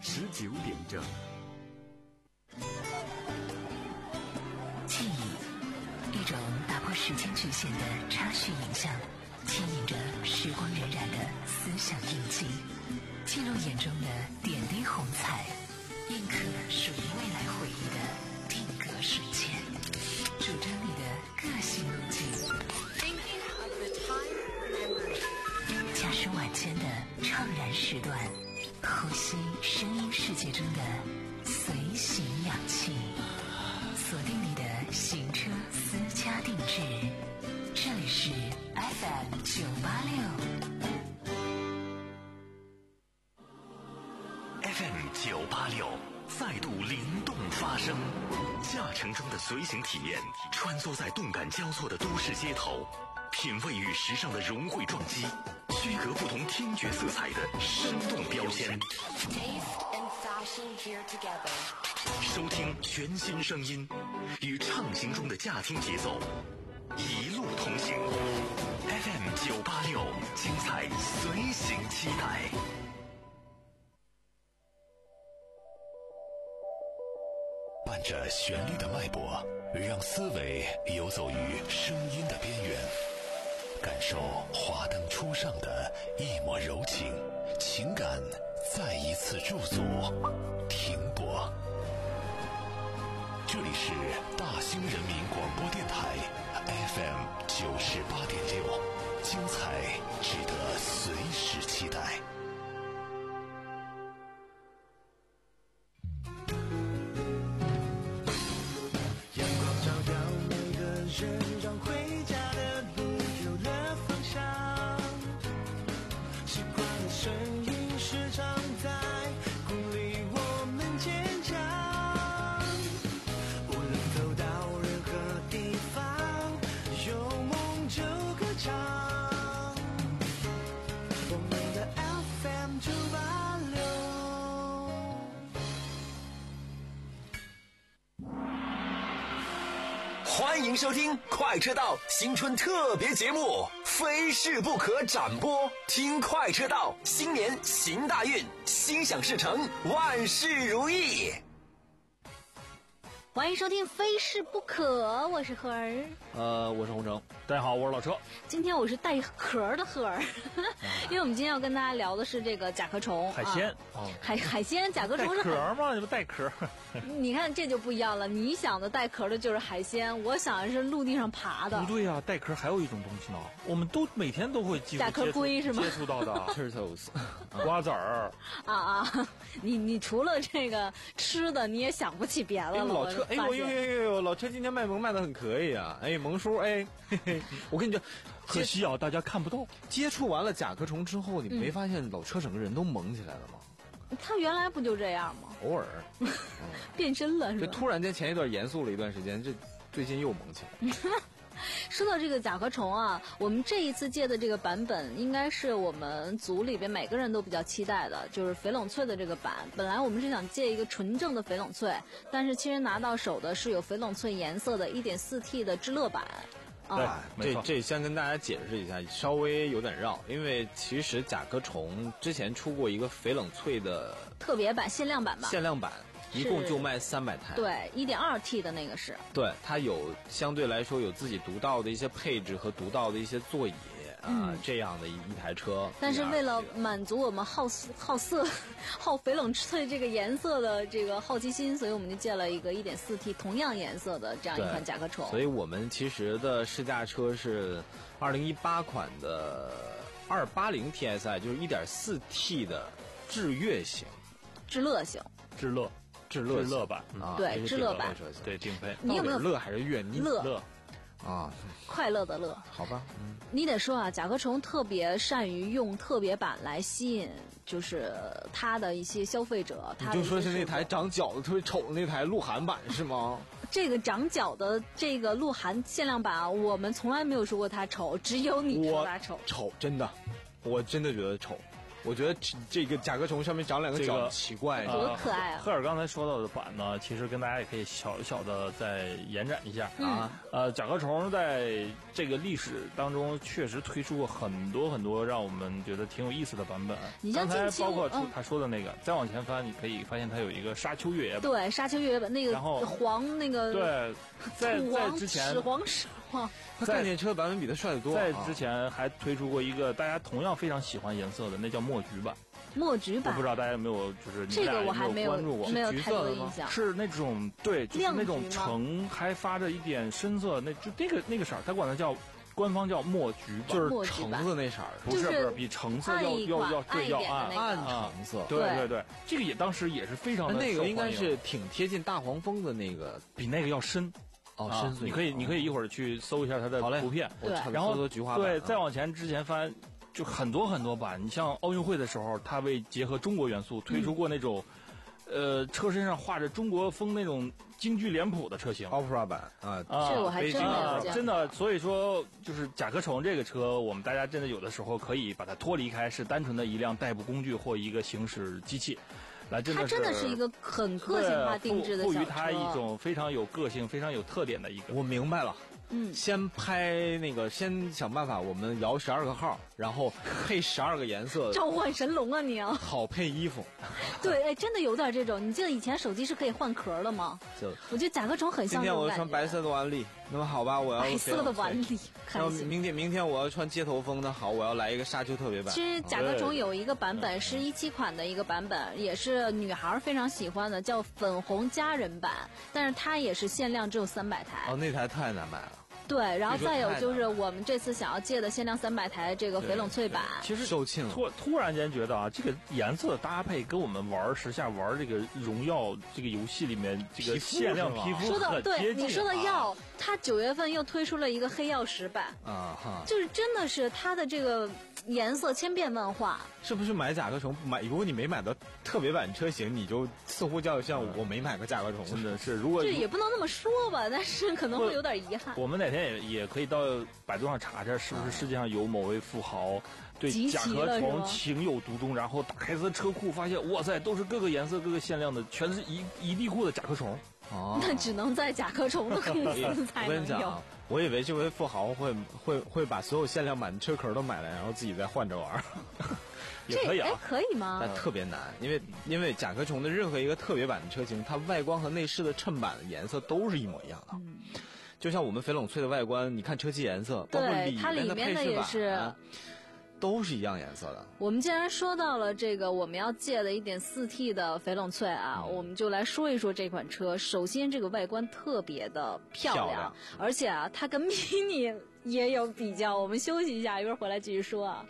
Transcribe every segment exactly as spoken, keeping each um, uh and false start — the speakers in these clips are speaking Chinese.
十九点整。 记忆，一种打破时间局限的插叙影像，牵引着时光荏苒的思想印记，记录眼中的点滴红彩，印刻属于未来回忆的定格瞬间，主张你的个性路径。驾驶晚间的怅然时段，呼吸声音世界中的随行氧气，锁定你的行车私家定制。这里是 F M 九八六 F M 九八六再度灵动发声，驾乘中的随行体验，穿梭在动感交错的都市街头，品味与时尚的融汇撞击，区隔不同听觉色彩的生动标签，收听全新声音，与畅行中的驾听节奏一路同行。 F M 九八六，精彩随行期待。伴着旋律的脉搏，让思维游走于声音的边缘，感受华灯初上的一抹柔情，情感再一次驻足停泊。这里是大兴人民广播电台 F M 九十八点六，精彩值得随时期待。 人让回家的路有了方向，习惯的声音时常在鼓励我们坚强，无论走到任何地方，有梦就歌唱，我们的 F M 九八六。 欢迎收听快车道新春特别节目《非试不可》展播，听快车道，新年行大运，心想事成，万事如意。 欢迎收听《非试不可》，我是赫儿， 呃，我是洪城， 大家好，我是老车。 今天我是带壳的赫儿，因为我们今天要跟大家聊的是这个甲壳虫海鲜， 啊哦、海海鲜甲壳虫是带壳吗？你不带壳？ 你看这就不一样了，你想的带壳的就是海鲜，我想的是陆地上爬的。 不对啊，带壳还有一种东西呢，我们都每天都会接触甲壳龟是吗？ 接触到的 turtles 瓜子儿啊啊！你你除了这个吃的，你也想不起别的了。 哎，老车，哎呦呦呦呦，老车今天卖萌卖的很可以啊！哎，萌叔，哎，嘿嘿，我跟你讲， 可惜啊，大家看不到。 接触完了甲壳虫之后，你没发现老车整个人都萌起来了吗？ 他原来不就这样吗？ 偶尔、 嗯、变身了是吧？ 这突然间前一段严肃了一段时间，这最近又萌起来。 说到这个甲壳虫啊，我们这一次借的这个版本应该是我们组里边每个人都比较期待的，就是翡冷翠的这个版。本来我们是想借一个纯正的翡冷翠，但是其实拿到手的是有翡冷翠颜色的 一点四 T 的智乐版。 对，这这先跟大家解释一下，稍微有点绕，因为其实甲壳虫之前出过一个翡冷翠的特别版、限量版吧， 限量版。一共就卖三百台， 对 一点二 T 的那个是， 对，它有相对来说有自己独到的一些配置和独到的一些座椅啊、 嗯呃，这样的一一台车。 但是为了满足我们好好色、好翡冷翠这个颜色的这个好奇心，所以我们就借了一个 一点四 T 同样颜色的这样一款甲壳虫。 所以我们其实的试驾车是二零一八款的二八零 T S I， 就是 一点四 T 的智悦型、 智乐型、 智乐。 智乐智乐版啊， 对，智乐版， 对，顶配。 你有没有乐还是悦？你乐乐啊， 快乐的乐， 好吧。嗯， 你得说啊，甲壳虫特别善于用特别版来吸引，就是他的一些消费者。 你就说是那台长脚的特别丑的那台鹿晗版是吗？ 这个长脚的这个鹿晗限量版啊，我们从来没有说过它丑，只有你说它丑。 丑，真的，我真的觉得丑。 我觉得这个甲壳虫上面长两个角， 这个奇怪， 多可爱啊！ 赫尔刚才说到的版呢，其实跟大家也可以小小的再延展一下啊。 呃，甲壳虫在这个历史当中确实推出过很多很多让我们觉得挺有意思的版本。 你像刚才近期包括嗯他说的那个，再往前翻，你可以发现它有一个沙丘越野版。 对，沙丘越野版那个然后黄那个对，在土黄在之前屎黄屎黄。 它概念车版本比它帅得多。 在之前还推出过一个大家同样非常喜欢颜色的，那叫墨橘版。 墨橘版， 我不知道大家有没有就是你这个俩有我还没有关注过？ 没有太多的印象。 是那种对，就是那种亮橘吗橙还发着一点深色，那就那个那个色儿，它管它叫官方叫墨橘版， 就是橙子那色儿， 不是就是不是比橙色要暗一款要要对要暗暗一点的那个暗橙色。 对对对对，这个也当时也是非常的那个应该受欢迎是挺贴近大黄蜂的那个比那个要深。 哦， 啊深邃。 你可以你可以一会儿去搜一下它的好嘞图片， 对我差不然后多搜菊花版对， 啊再往前之前翻，就很多很多版。你像奥运会的时候，它为结合中国元素推出过那种，呃，车身上画着中国风那种京剧脸谱的车型。 Opera 版啊， 啊， 这我还真没有啊见过真的，所以说就是甲壳虫这个车，我们大家真的有的时候可以把它脱离开，是单纯的一辆代步工具或一个行驶机器，来真的它真的是一个很个性化定制的小车， 赋予它一种非常有个性、非常有特点的一个。 我明白了。 嗯， 先拍那个，先想办法，我们摇十二个号，然后配十二个颜色， 召唤神龙啊你啊！ 好配衣服。 对，哎，真的有点这种。你记得以前手机是可以换壳的吗？ 就我觉得甲壳虫很今天我要像这种感觉。 穿白色的晚礼，那么好吧，我要白色的晚礼， 然后开心。 明天明天我要穿街头风的，好，我要来一个沙丘特别版。 其实甲壳虫有一个版本是一七款的一个版本，也是女孩非常喜欢的，叫粉红佳人版，但是它也是限量只有三百台。 哦，那台太难买了。 对，然后再有就这个太难是我们这次想要借的限量三百台这个翡冷翠版。 其实售罄了突突然间觉得啊，这个颜色的搭配跟我们玩时下玩这个荣耀这个游戏里面这个皮肤限量是吧皮肤说到对很接近。 你说的啊药，它九月份又推出了一个黑曜石版， 啊哈， 就是真的是它的这个颜色千变万化。 是不是买甲壳虫买？如果你没买到特别版车型，你就似乎叫像我没买过甲壳虫。 真的是，如果这也不能那么说吧，但是可能会有点遗憾。 我们哪天也也可以到百度上查查，是不是世界上有某位富豪对集齐甲壳了是吗虫情有独钟，然后打开他的车库，发现哇塞，都是各个颜色、各个限量的，全是一一地库的甲壳虫。 哦， 那只能在甲壳虫的公司才我跟能有你讲啊。，我以为这位富豪会会会把所有限量版的车壳都买来，然后自己再换着玩儿。 哎也可以啊，， 可以吗？ 但特别难，因为因为甲壳虫的任何一个特别版的车型，它外观和内饰的衬板的颜色都是一模一样的。 嗯就像我们翡冷翠的外观，你看车漆颜色，包括对里面的它里面的配饰板也是啊都是一样颜色的。 我们既然说到了这个我们要借的一点四 T 的翡冷翠啊， 嗯我们就来说一说这款车。首先，这个外观特别的漂亮， 漂亮而且啊，它跟 Mini 也有比较。我们休息一下，一会儿回来继续说啊。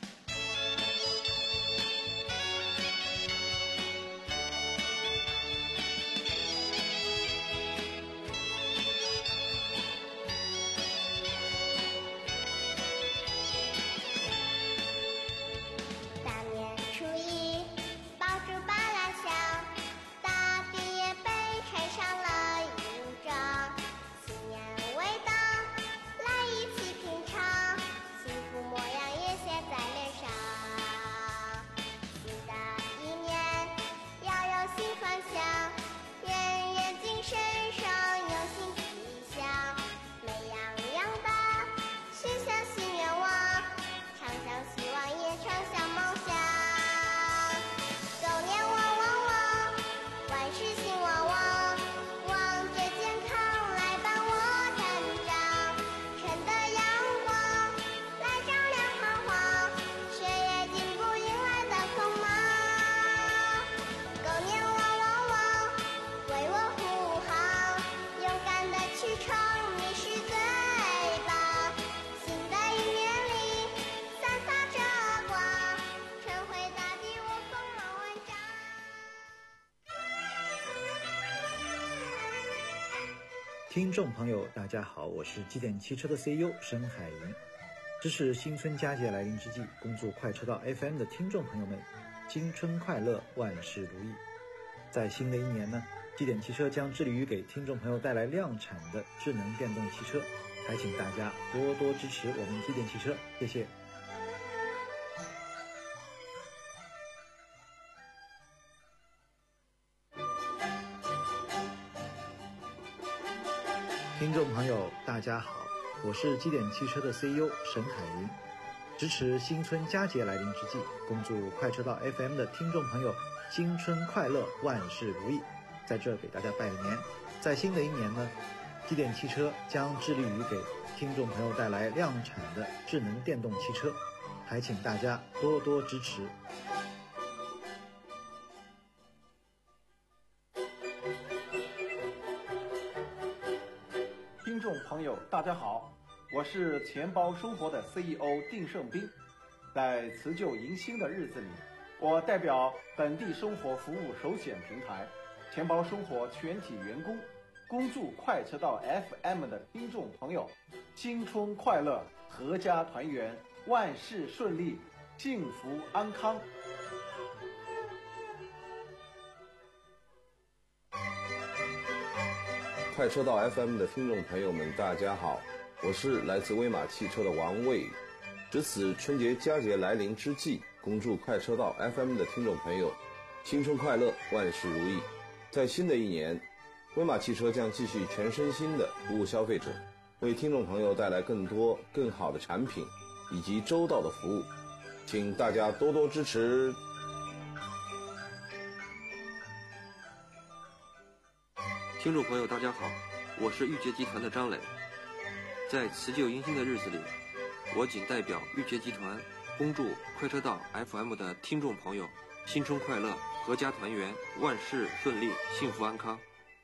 大年初一，爆竹把拉响，大地也被穿上了衣服装。新年未到，来一起品尝，幸福模样也写在脸上。新的一年要有新方向，人人精神上有新气象，美洋洋的许下新愿望，常想希望也常想梦想。狗年旺旺旺，万事兴旺旺，望着健康来伴我成长。春的阳光来照亮彷徨，岁月进步迎来的锋芒。狗年旺旺旺，为我护航，勇敢的去闯，你是最棒。新的一年里，散发着光，春回大地，我丰满万丈。 听众朋友，大家好，我是机电汽车的 C E O 申海云。这是新春佳节来临之际，恭祝快车道 F M 的听众朋友们新春快乐，万事如意。在新的一年呢，机电汽车将致力于给听众朋友带来量产的智能电动汽车，还请大家多多支持我们机电汽车，谢谢。 听众朋友，大家好，我是基点汽车的 C E O 沈海云。支持新春佳节来临之际，恭祝快车道 F M 的听众朋友新春快乐，万事如意。在这给大家拜个年。在新的一年呢，基点汽车将致力于给听众朋友带来量产的智能电动汽车，还请大家多多支持。 听众朋友，大家好，我是钱包生活的 C E O 丁胜斌。在辞旧迎新的日子里，我代表本地生活服务首选平台钱包生活全体员工，恭祝快车道 F M 的听众朋友新春快乐，阖家团圆，万事顺利，幸福安康。 快车道 F M 的听众朋友们，大家好，我是来自威马汽车的王卫。值此春节佳节来临之际，恭祝快车道 F M 的听众朋友新春快乐，万事如意。在新的一年，威马汽车将继续全身心的服务消费者，为听众朋友带来更多更好的产品以及周到的服务，请大家多多支持。 听众朋友大家好，我是玉洁集团的张磊。在辞旧迎新的日子里，我仅代表玉洁集团恭祝快车道 F M 的听众朋友新春快乐，阖家团圆，万事顺利，幸福安康。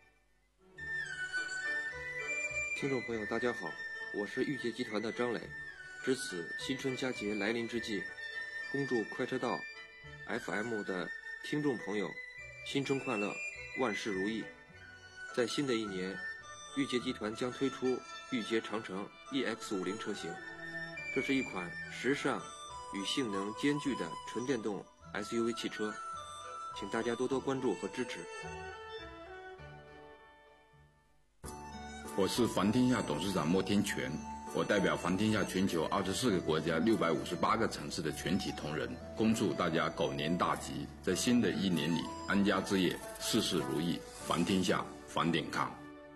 听众朋友大家好，我是玉洁集团的张磊。值此新春佳节来临之际，恭祝快车道 F M 的听众朋友新春快乐，万事如意。在新的一年，玉洁集团将推出玉洁长城 E X 五十 车型，这是一款时尚与性能兼具的纯电动 S U V 汽车，请大家多多关注和支持。 我是环天下董事长莫天全，我代表环天下全球二十四个国家六百五十八个城市的全体同仁，恭祝大家狗年大吉，在新的一年里安家置业，事事如意，环天下房点康。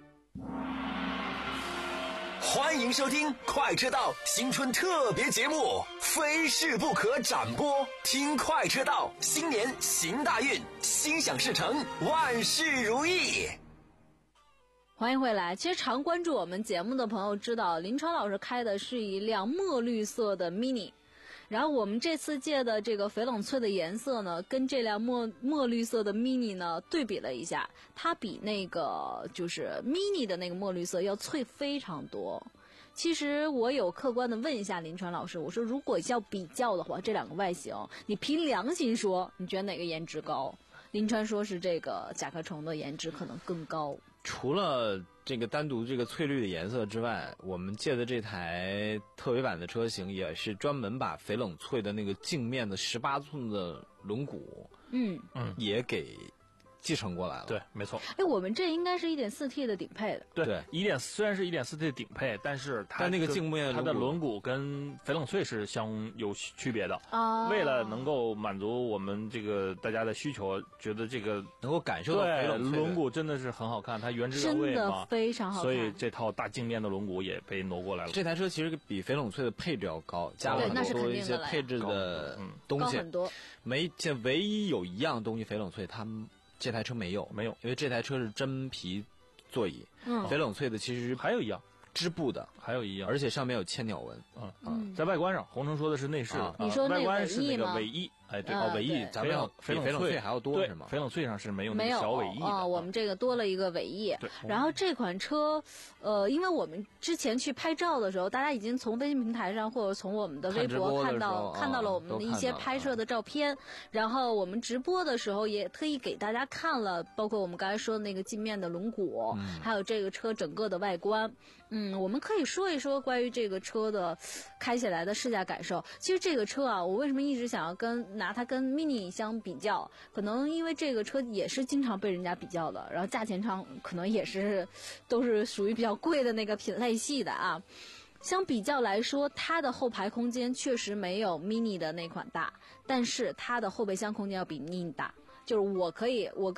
欢迎收听快车道新春特别节目，非试不可展播。听快车道，新年行大运，心想事成，万事如意。 欢迎回来。其实常关注我们节目的朋友知道，林川老师开的是一辆墨绿色的 mini。然后我们这次借的这个翡冷翠的颜色呢，跟这辆墨墨绿色的 mini 呢对比了一下，它比那个就是 mini 的那个墨绿色要翠非常多。其实我有客观的问一下林川老师，我说如果要比较的话，这两个外形，你凭良心说，你觉得哪个颜值高？林川说是这个甲壳虫的颜值可能更高。 除了这个单独这个翠绿的颜色之外，我们借的这台特别版的车型也是专门把翡冷翠的那个镜面的十八寸的轮毂， 嗯嗯， 也给继承过来了。 对，没错。 哎，我们这应该是 一点四 T 的顶配的。 对，一点虽然是 一点四 T 的顶配，但是它但那个镜面它的轮毂跟翡冷翠是相有区别的。 啊， 为了能够满足我们这个大家的需求，觉得这个能够感受到翡冷翠轮毂真的是很好看，它原汁原味嘛， 真的非常好看。 所以这套大镜面的轮毂也被挪过来了。 这台车其实比翡冷翠的配置要高，加了很多一些配置的东西， 高很多。 没，这唯一有一样东西翡冷翠他们这台车没有， 没有， 因为这台车是真皮座椅。 嗯， 翡冷翠的其实还有一样织布的， 还有一样， 而且上面有千鸟纹。 嗯嗯，在外观上，洪城说的是内饰， 啊、 你说外观是那个尾翼，哎，对， 哦，尾翼，咱们要翡冷翠还要多是吗？ 翡冷翠上是没有没有小尾翼的啊、哦，我们这个多了一个尾翼。 对， 然后这款车，呃，因为我们之前去拍照的时候，大家已经从微信平台上或者从我们的微博看到看到了我们的一些拍摄的照片，然后我们直播的时候也特意给大家看了，包括我们刚才说的那个镜面的轮毂， 嗯、 还有这个车整个的外观。嗯，我们可以说一说关于这个车的开起来的试驾感受。其实这个车啊，我为什么一直想要跟拿它跟 mini 相比较？可能因为这个车也是经常被人家比较的，然后价钱上可能也是都是属于比较贵的那个品类系的啊。相比较来说，它的后排空间确实没有 mini 的那款大，但是它的后备箱空间要比 mini 大。就是我可以，我跟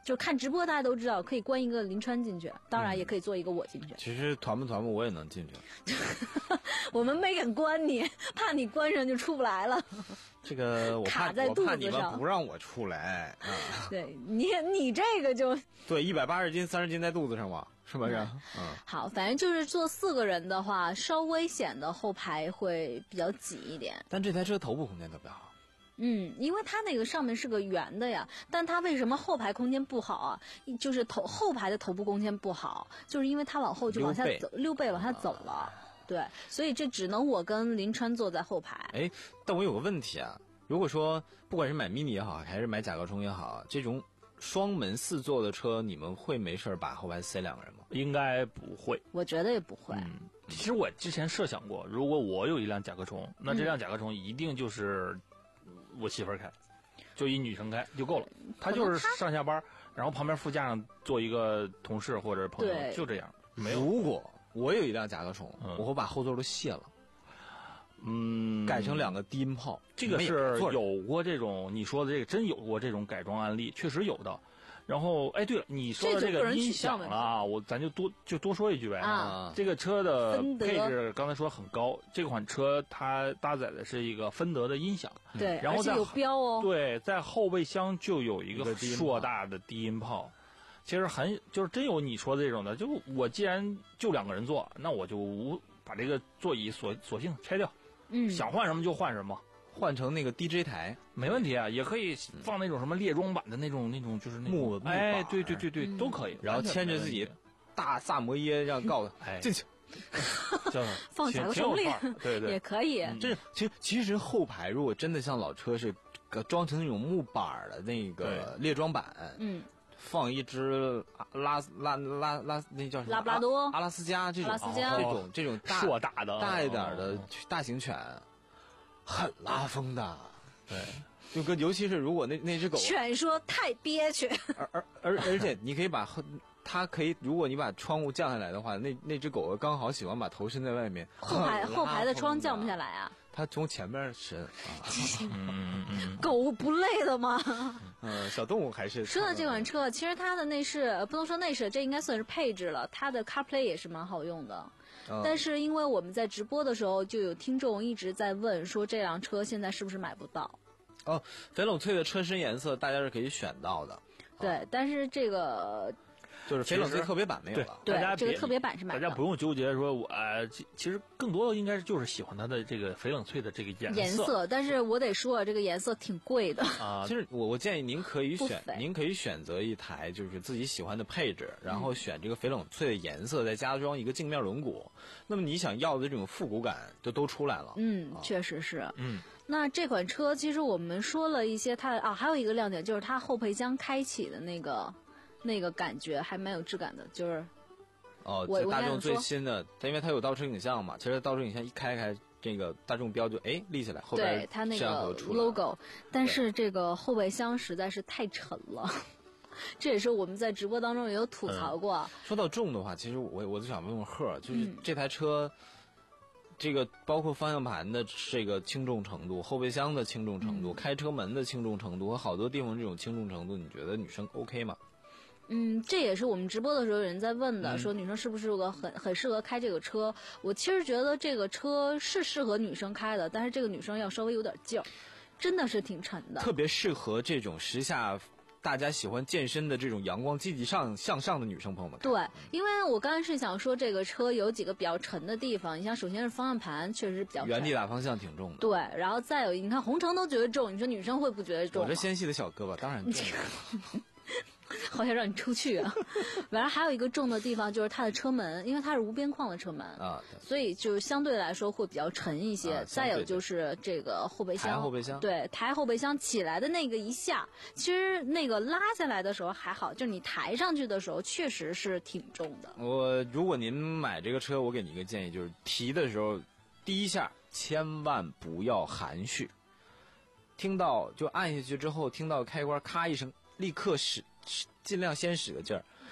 就看直播大家都知道，可以关一个林川进去，当然也可以做一个我进去。 其实团不团不我也能进去。 我们没敢关你，怕你关上就出不来了。 这个我怕卡在肚子上， 我怕你们不让我出来啊。 对你你这个就对，一百八十斤三十斤在肚子上嘛，是不是？嗯。嗯好，反正就是坐四个人的话，稍微显得后排会比较挤一点。 但这台车头部空间特别好。 嗯，因为它那个上面是个圆的呀，但它为什么后排空间不好啊？就是头后排的头部空间不好，就是因为它往后就往下走，溜背往下走了。啊、对，所以这只能我跟林川坐在后排。 哎，但我有个问题啊，如果说不管是买 mini 也好，还是买甲壳虫也好，这种双门四座的车，你们会没事把后排塞两个人吗？ 应该不会， 我觉得也不会。 嗯，其实我之前设想过，如果我有一辆甲壳虫，那这辆甲壳虫一定就是我媳妇儿开，就一女生开就够了。她就是上下班，然后旁边副驾上坐一个同事或者朋友，就这样。没有。 如果我有一辆甲壳虫，嗯、我会把后座都卸了， 嗯， 改成两个低音炮。 这个是有过这种你说的这个，真有过这种改装案例，确实有的。然后，哎，对了，你说的这个音响啊，我咱就多就多说一句呗。 啊， 这个车的配置刚才说很高，这款车它搭载的是一个芬德的音响， 对， 然后在有标哦， 对，在后备箱就有一个硕大的低音炮。其实很就是真有你说的这种的，就我既然就两个人坐，那我就无把这个座椅索索性拆掉， 嗯， 想换什么就换什么。 换成那个 D J 台没问题啊，也可以放那种什么列装版的那种那种就是那木木哎，对对对对，都可以。 然后牵着自己大萨摩耶，让告诉哎进去， 放甲壳虫里， 对对也可以。 这其实其实后排如果真的像老车是装成那种木板的那个列装版， 嗯， 放一只拉拉拉拉那叫什么拉布拉多、 阿拉斯加这种阿拉斯加这种这种大硕大的大一点的大型犬。很拉风的，对，就跟尤其是如果那那只狗， 犬说太憋屈， 而而而而且你可以把它可以，如果你把窗户降下来的话，那那只狗刚好喜欢把头伸在外面， 后排后排的窗降不下来啊， 它从前面伸啊， 嗯嗯、 狗不累的吗？ 嗯，小动物还是说到这款车，其实它的内饰不能说内饰，这应该算是配置了，它的 CarPlay 也是蛮好用的。但是因为我们在直播的时候，就有听众一直在问说这辆车现在是不是买不到？ 哦，翡冷翠的车身颜色大家是可以选到的。 对，哦、但是这个就是翡冷翠特别版没有了。 对， 大家这个特别版是买的。 大家不用纠结说我，呃，其实更多的应该就是喜欢它的这个翡冷翠的这个颜色。 颜色，但是我得说，这个颜色挺贵的啊。其实我我建议您可以选，您可以选择一台就是自己喜欢的配置，然后选这个翡冷翠的颜色，再加装一个镜面轮毂。那么你想要的这种复古感就都出来了。 嗯，确实是。 嗯。 那这款车其实我们说了一些它啊，还有一个亮点就是它后备箱开启的那个那个感觉还蛮有质感的，就是哦，在大众最新的，它因为它有倒车影像嘛，其实倒车影像一开开，这个大众标就哎立起来，后边对它那个 logo， 但是这个后备箱实在是太沉了。这也是我们在直播当中也有吐槽过。 嗯、说到重的话，其实我我就想问问贺，就是这台车。嗯这个包括方向盘的这个轻重程度，后备箱的轻重程度， 嗯、 开车门的轻重程度和好多地方这种轻重程度，你觉得女生 OK 吗？ 嗯，这也是我们直播的时候有人在问的，嗯、说女生是不是个很很适合开这个车？我其实觉得这个车是适合女生开的，但是这个女生要稍微有点劲儿，真的是挺沉的。 特别适合这种时下大家喜欢健身的这种阳光积极上向上的女生朋友们。 对，因为我刚才是想说这个车有几个比较沉的地方，你像首先是方向盘确实比较沉， 原地打方向挺重的。 对，然后再有你看红橙都觉得重，你说女生会不觉得重？ 我这纤细的小胳膊当然重了。 好想让你出去啊！反正还有一个重的地方就是它的车门，因为它是无边框的车门啊， 所以就相对来说会比较沉一些。 啊、 再有就是这个后备箱， 抬后备箱， 对，抬后备箱起来的那个一下，其实那个拉下来的时候还好，就是你抬上去的时候确实是挺重的。 我如果您买这个车，我给你一个建议，就是提的时候第一下千万不要含蓄，听到就按下去之后，听到开关咔一声，立刻使。尽量先使个劲儿，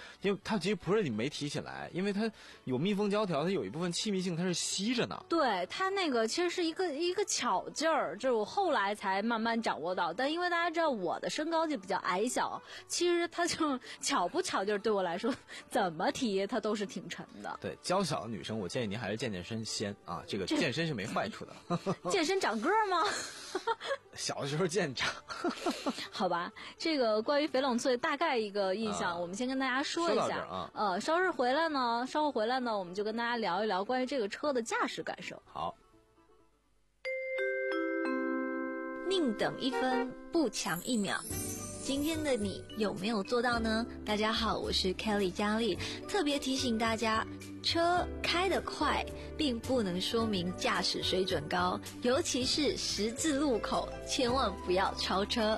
因为它其实不是你没提起来，因为它有密封胶条，它有一部分气密性它是吸着呢。 对，它那个其实是一个一个巧劲儿，就是我后来才慢慢掌握到。但因为大家知道我的身高就比较矮小，其实它就巧不巧劲儿，对我来说怎么提它都是挺沉的。 对，娇小的女生，我建议您还是健健身先啊，这个健身是没坏处的。 健身长个儿吗？ 小的时候见长。 好吧，这个关于翡冷翠大概一个印象，啊、我们先跟大家说一下。 啊、 呃，稍日回来呢，稍后回来呢，我们就跟大家聊一聊关于这个车的驾驶感受。 好。 宁等一分，不强一秒。今天的你有没有做到呢？大家好，我是 Kelly 佳丽，特别提醒大家，车开得快并不能说明驾驶水准高，尤其是十字路口，千万不要超车。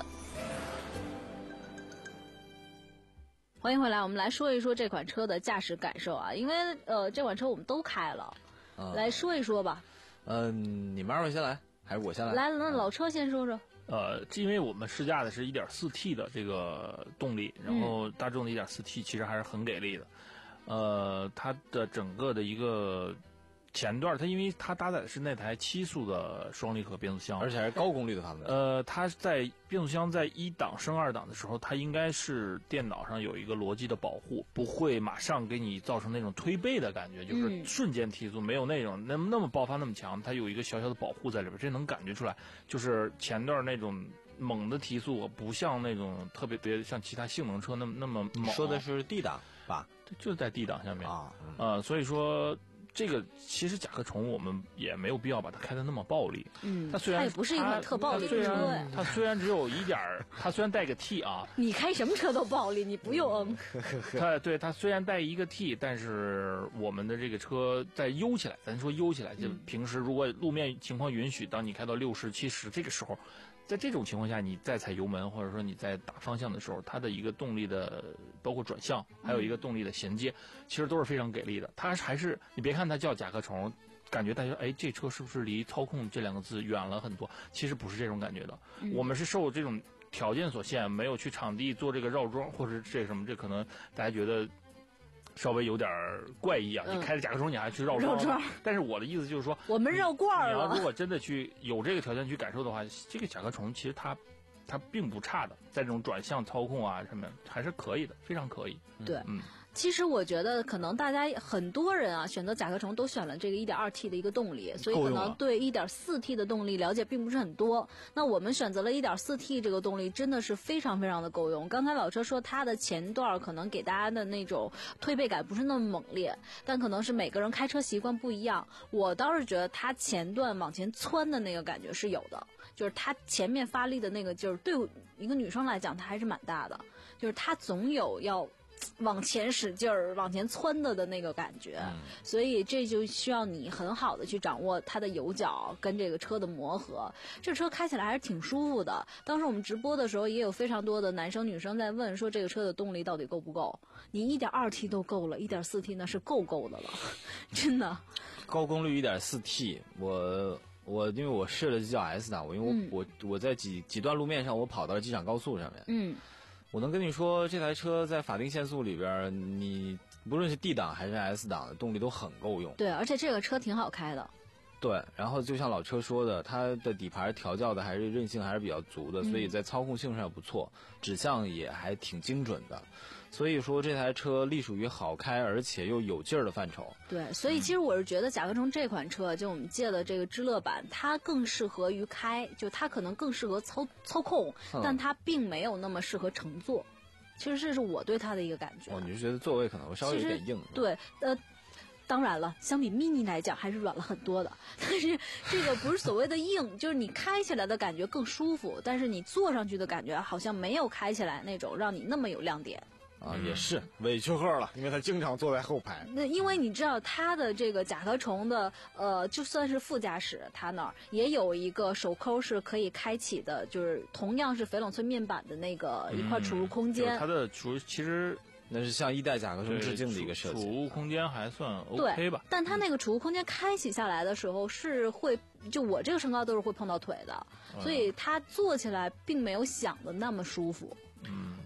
欢迎回来，我们来说一说这款车的驾驶感受啊，因为呃这款车我们都开了，嗯、来说一说吧。 嗯、呃，你们二位先来，还是我先来？ 来，那老车先说说。 呃，因为我们试驾的是 一点四 T 的这个动力，然后大众的 一点四 T 其实还是很给力的。呃，它的整个的一个前段，它因为它搭载的是那台七速的双离合变速箱， 而且还是高功率的发动机。 呃，它在变速箱在一档升二档的时候，它应该是电脑上有一个逻辑的保护，不会马上给你造成那种推背的感觉，就是瞬间提速，没有那种那么那么爆发那么强，它有一个小小的保护在里边，这能感觉出来。就是前段那种猛的提速，不像那种特别别像其他性能车那么那么猛。 说的是 D 档吧？ 就是在 D 档下面啊， 嗯、呃，所以说。这个其实甲壳虫我们也没有必要把它开得那么暴力， 嗯， 它虽然它也不是一款特暴力的车呀， 它虽然只有一点儿，它虽然带个 T 啊， 你开什么车都暴力，你不用。 它对它虽然带一个 T， 但是我们的这个车在悠起来，咱说悠起来，就平时如果路面情况允许，当你开到六十、七十这个时候。在这种情况下，你再踩油门，或者说你在打方向的时候，它的一个动力的，包括转向，还有一个动力的衔接，其实都是非常给力的。它还是你别看它叫甲壳虫，感觉大家哎，这车是不是离操控这两个字远了很多？其实不是这种感觉的。嗯、我们是受这种条件所限，没有去场地做这个绕桩，或者这什么，这可能大家觉得。稍微有点怪异啊！嗯、你开着甲壳虫，你还去绕桩？绕桩。但是我的意思就是说， 我们绕罐了。 你要如果真的去有这个条件去感受的话，这个甲壳虫其实它，它并不差的，在这种转向操控啊什么还是可以的，非常可以。 对， 嗯。 其实我觉得可能大家很多人啊选择甲壳虫都选了这个 一点二 T 的一个动力，所以可能对 一点四 T 的动力了解并不是很多。那我们选择了 一点四 T 这个动力真的是非常非常的够用。刚才老车说它的前段可能给大家的那种推背感不是那么猛烈，但可能是每个人开车习惯不一样。我倒是觉得它前段往前窜的那个感觉是有的，就是它前面发力的那个劲儿，对一个女生来讲它还是蛮大的，就是它总有要往前使劲儿、往前窜的的那个感觉，嗯、所以这就需要你很好的去掌握它的油角跟这个车的磨合。这车开起来还是挺舒服的。当时我们直播的时候，也有非常多的男生女生在问说，这个车的动力到底够不够？你 一点二 T 都够了， 一点四 T 那是够够的了，真的。 高功率 一点四 T， 我。我因为我试了就叫 S 档，我因为我、嗯、我我在几几段路面上，我跑到了机场高速上面。 嗯。 我能跟你说，这台车在法定限速里边，你不论是 D 档还是 S 档的动力都很够用。 对，而且这个车挺好开的。 对，然后就像老车说的，它的底盘调教的还是韧性还是比较足的，所以在操控性上不错，指向也还挺精准的。所以说这台车隶属于好开而且又有劲儿的范畴。 对，所以其实我是觉得甲壳虫这款车，就我们借的这个知乐版，它更适合于开，就它可能更适合操操控，嗯、但它并没有那么适合乘坐。其实这是我对它的一个感觉。 哦，你是觉得座位可能会稍微有点硬？ 对，呃。当然了，相比 mini 来讲还是软了很多的，但是这个不是所谓的硬，就是你开起来的感觉更舒服，但是你坐上去的感觉好像没有开起来那种让你那么有亮点。 啊，也是委屈贺了，因为他经常坐在后排。 那因为你知道他的这个甲壳虫的，呃，就算是副驾驶，他那儿也有一个手扣是可以开启的，就是同样是翡冷翠面板的那个一块储物空间。 嗯、它的储其实。 那是向一代甲壳虫致敬的一个设计， 储物空间还算 OK 吧。 但它那个储物空间开启下来的时候是会，就我这个身高都是会碰到腿的，嗯、所以它坐起来并没有想的那么舒服。 嗯，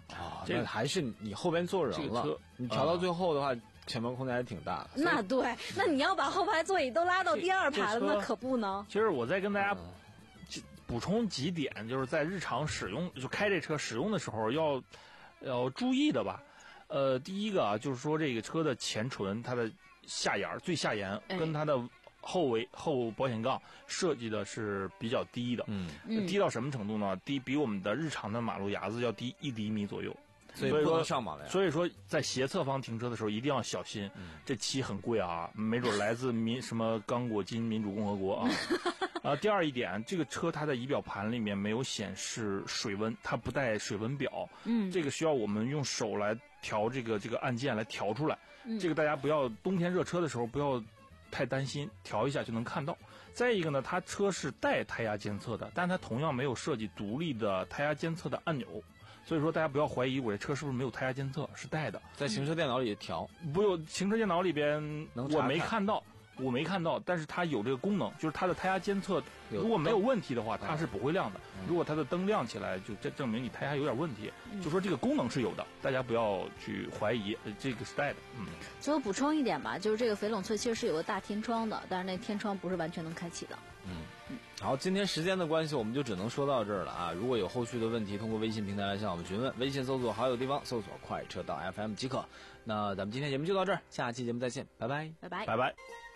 啊， 这个还是你后边坐人了， 这个、 你调到最后的话，前面空间还挺大的。 那对，那你要把后排座椅都拉到第二排了，那可不呢。 其实我再跟大家补充几点，就是在日常使用就开这车使用的时候要要注意的吧。呃，第一个啊，就是说这个车的前唇它的下沿最下沿跟它的后尾后保险杠设计的是比较低的， 嗯， 低到什么程度呢？低比我们的日常的马路牙子要低一厘米左右。 所以不能上马路牙。 所以说，在斜侧方停车的时候一定要小心。嗯、这漆很贵啊，没准来自民什么刚果金民主共和国啊。啊，第二一点，这个车它的仪表盘里面没有显示水温，它不带水温表。嗯，这个需要我们用手来调这个这个按键来调出来。嗯，这个大家不要冬天热车的时候不要太担心，调一下就能看到。再一个呢，它车是带胎压监测的，但它同样没有设计独立的胎压监测的按钮。所以说，大家不要怀疑我这车是不是没有胎压监测，是带的， 在行车电脑里调。 不用，行车电脑里边我没看到，我没看到，但是它有这个功能，就是它的胎压监测如果没有问题的话，它是不会亮的。如果它的灯亮起来，就这证明你胎压有点问题。就说这个功能是有的，大家不要去怀疑，这个是带的。嗯。 最后补充一点吧，就是这个翡冷翠其实是有个大天窗的，但是那天窗不是完全能开启的。 嗯。好，今天时间的关系，我们就只能说到这儿了啊！如果有后续的问题，通过微信平台来向我们询问，微信搜索好友地方，搜索快车道 F M 即可。那咱们今天节目就到这儿，下期节目再见，拜拜， 拜拜， 拜拜。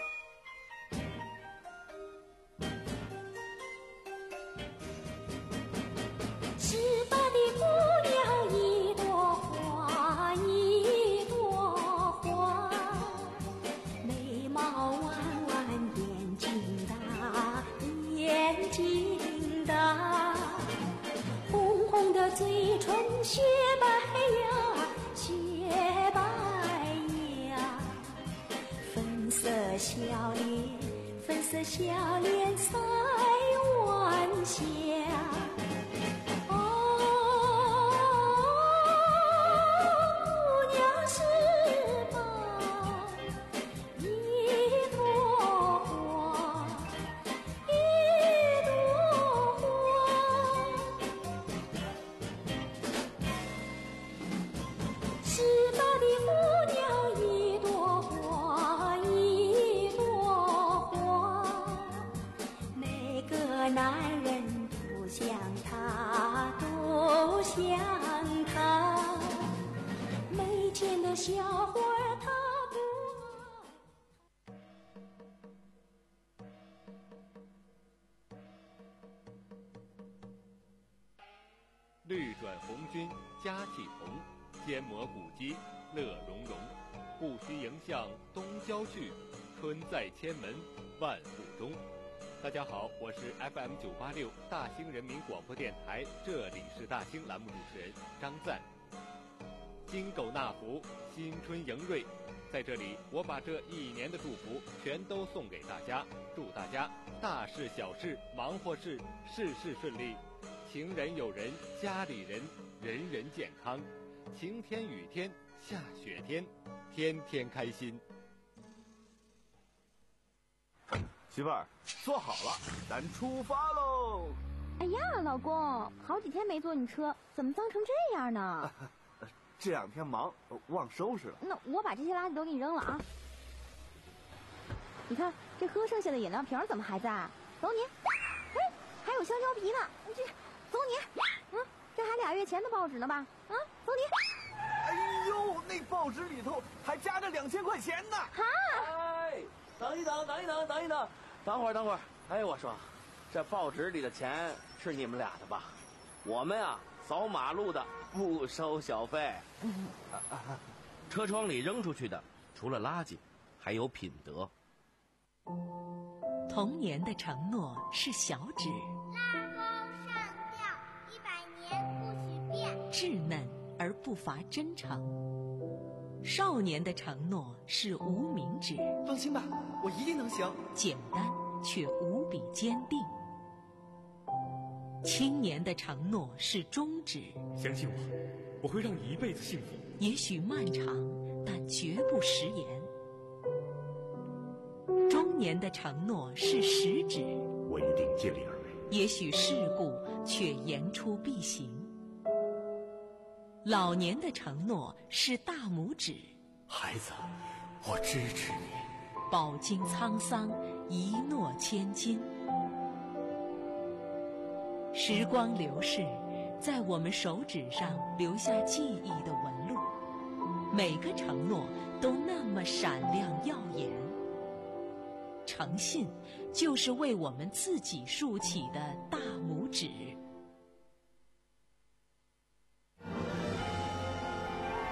十八的姑娘一朵花一朵花，眉毛弯弯，眼睛大，眼睛大，红红的嘴唇雪白呀，雪白呀，粉色笑脸，粉色笑脸赛晚霞。小花她不绿转红军佳气同，肩磨古肌乐融融。不须迎向东郊去，春在千门万户中。大家好，我是 F M 九八六大兴人民广播电台这里是大兴栏目主持人张赞。金狗纳福，新春迎瑞，在这里我把这一年的祝福全都送给大家，祝大家大事小事忙活事事事顺利，情人友人家里人人人健康，晴天雨天下雪天天天开心。 媳妇儿，坐好了，咱出发喽！ 哎呀，老公，好几天没坐你车，怎么脏成这样呢？ 这两天忙，忘收拾了。 那我把这些垃圾都给你扔了啊！你看这喝剩下的饮料瓶怎么还在？走你！哎，还有香蕉皮呢！这，走你！嗯，这还俩月前的报纸呢吧？啊，走你！ 哎呦，那报纸里头还夹着两千块钱呢！ 哈！ 哎，等一等，等一等，等一等，等会儿，等会儿。哎，我说，这报纸里的钱是你们俩的吧？我们啊，扫马路的不收小费。车窗里扔出去的，除了垃圾，还有品德。 童年的承诺是小指， 拉钩上吊，一百年不许变。 稚嫩而不乏真诚。少年的承诺是无名指， 放心吧，我一定能行。 简单却无比坚定。青年的承诺是中指， 相信我，我会让你一辈子幸福。 也许漫长，但绝不食言。中年的承诺是食指， 我一定尽力而为。 也许世故，却言出必行。 老年的承诺是大拇指， 孩子，我支持你。 饱经沧桑，一诺千金。时光流逝，在我们手指上留下记忆的纹路，每个承诺都那么闪亮耀眼。诚信，就是为我们自己竖起的大拇指。